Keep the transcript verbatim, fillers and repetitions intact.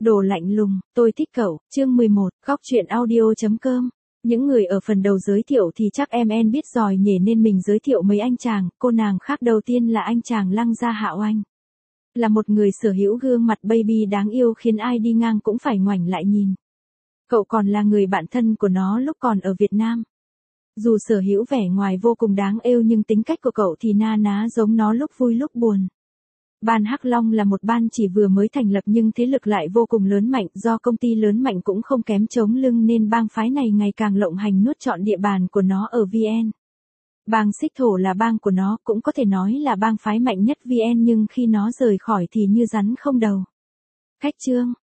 Đồ lạnh lùng, tôi thích cậu, chương mười một, góc truyện audio.com. Những người ở phần đầu giới thiệu thì chắc em en biết giỏi nhỉ nên mình giới thiệu mấy anh chàng, cô nàng khác đầu tiên là anh chàng Lăng Gia Hạo Anh. Là một người sở hữu gương mặt baby đáng yêu khiến ai đi ngang cũng phải ngoảnh lại nhìn. Cậu còn là người bạn thân của nó lúc còn ở Việt Nam. Dù sở hữu vẻ ngoài vô cùng đáng yêu nhưng tính cách của cậu thì na ná giống nó lúc vui lúc buồn. Ban Hắc Long là một ban chỉ vừa mới thành lập nhưng thế lực lại vô cùng lớn mạnh, do công ty lớn mạnh cũng không kém chống lưng nên bang phái này ngày càng lộng hành nuốt trọn địa bàn của nó ở vê en. Bang Xích Thổ là bang của nó, cũng có thể nói là bang phái mạnh nhất vê en nhưng khi nó rời khỏi thì như rắn không đầu. Khách chương,